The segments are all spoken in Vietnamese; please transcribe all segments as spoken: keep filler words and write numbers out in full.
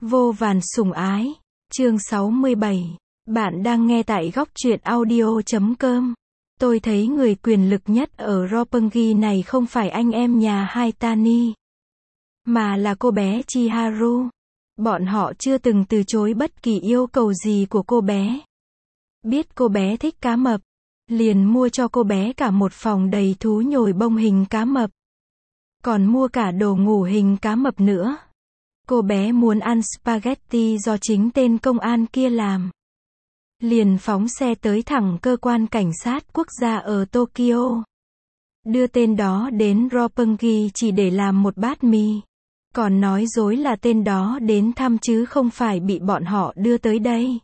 Vô vàn sủng ái. Chương sáu mươi bảy. Bạn đang nghe tại góc truyện audio chấm com. Tôi thấy người quyền lực nhất ở Roppongi này không phải anh em nhà Haitani, mà là cô bé Chiharu. Bọn họ chưa từng từ chối bất kỳ yêu cầu gì của cô bé. Biết cô bé thích cá mập, liền mua cho cô bé cả một phòng đầy thú nhồi bông hình cá mập. Còn mua cả đồ ngủ hình cá mập nữa. Cô bé muốn ăn spaghetti do chính tên công an kia làm. Liền phóng xe tới thẳng cơ quan cảnh sát quốc gia ở Tokyo. Đưa tên đó đến Roppongi chỉ để làm một bát mì. Còn nói dối là tên đó đến thăm chứ không phải bị bọn họ đưa tới đây.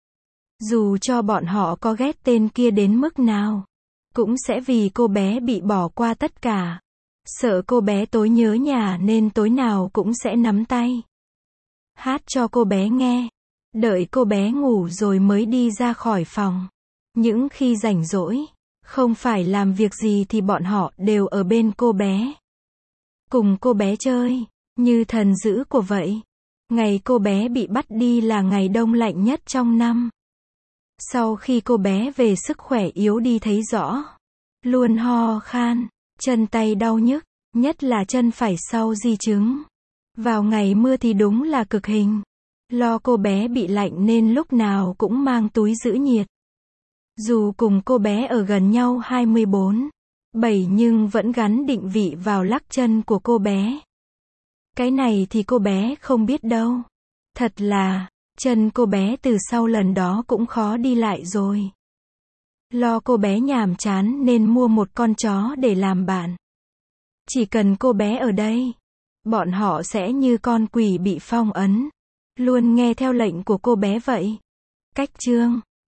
Dù cho bọn họ có ghét tên kia đến mức nào, cũng sẽ vì cô bé bị bỏ qua tất cả. Sợ cô bé tối nhớ nhà nên tối nào cũng sẽ nắm tay hát cho cô bé nghe. Đợi cô bé ngủ rồi mới đi ra khỏi phòng. Những khi rảnh rỗi, không phải làm việc gì thì bọn họ đều ở bên cô bé. Cùng cô bé chơi, như thần dữ của vậy. Ngày cô bé bị bắt đi là ngày đông lạnh nhất trong năm. Sau khi cô bé về sức khỏe yếu đi thấy rõ. Luôn ho khan, chân tay đau nhức, nhất là chân phải sau di chứng. Vào ngày mưa thì đúng là cực hình. Lo cô bé bị lạnh nên lúc nào cũng mang túi giữ nhiệt. Dù cùng cô bé ở gần nhau hai mươi bốn bảy nhưng vẫn gắn định vị vào lắc chân của cô bé. Cái này thì cô bé không biết đâu. Thật là, chân cô bé từ sau lần đó cũng khó đi lại rồi. Lo cô bé nhàm chán nên mua một con chó để làm bạn. Chỉ cần cô bé ở đây, bọn họ sẽ như con quỷ bị phong ấn, luôn nghe theo lệnh của cô bé vậy. Cách chương